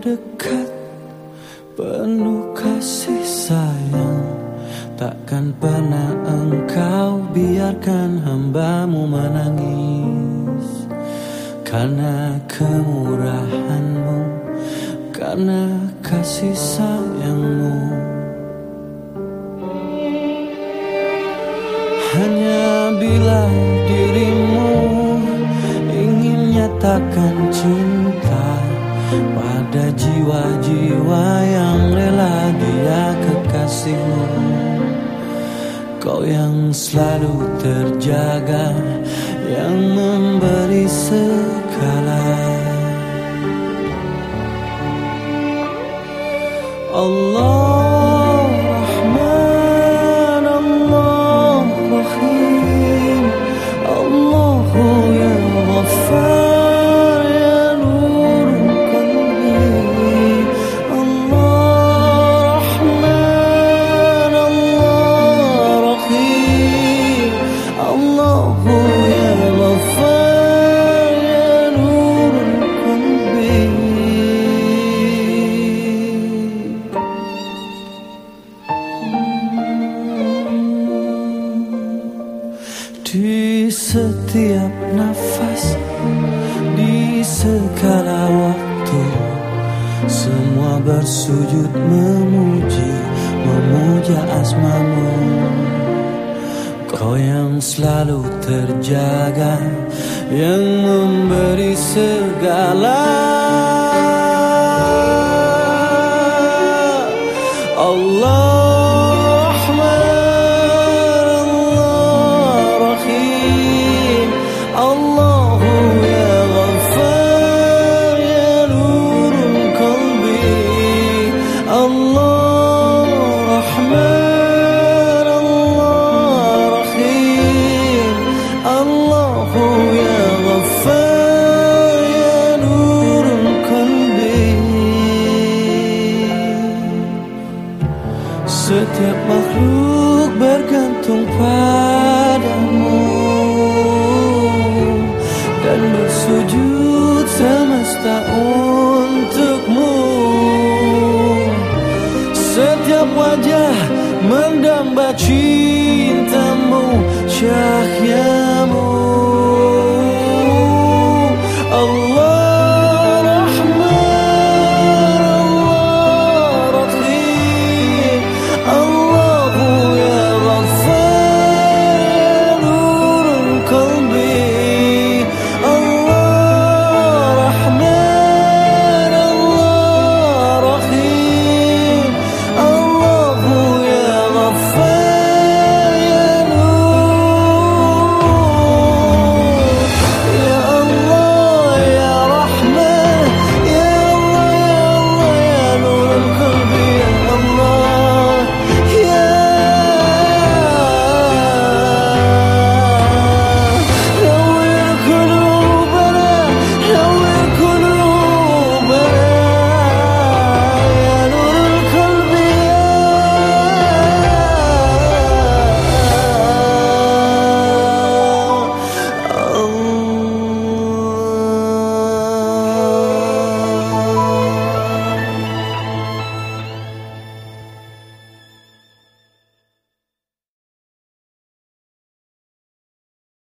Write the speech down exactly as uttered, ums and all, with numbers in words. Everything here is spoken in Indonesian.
dekat, penuh kasih sayang. Takkan pernah engkau biarkan hambamu menangis. Karena kemurahan-Mu, karena kasih sayang-Mu. Hanya bila dirimu ingin nyatakan cinta pada jiwa-jiwa yang rela dia kekasihmu, kau yang selalu terjaga, yang memberi segala. Allah Rahman, Allah Rahim, Allahu ya Ghaffar ya Nur qalbi. Allah Rahman, Allah Rahim, Allahu ya Ghaffar ya Nur qalbi. Di setiap nafas, di segala waktu, semua bersujud memuji, memuja asma-Mu. Kau yang selalu terjaga, yang memberi segala. Allah setiap makhluk bergantung padamu dan bersujud semesta untuk-Mu. Setiap wajah mendamba cinta-Mu, cahaya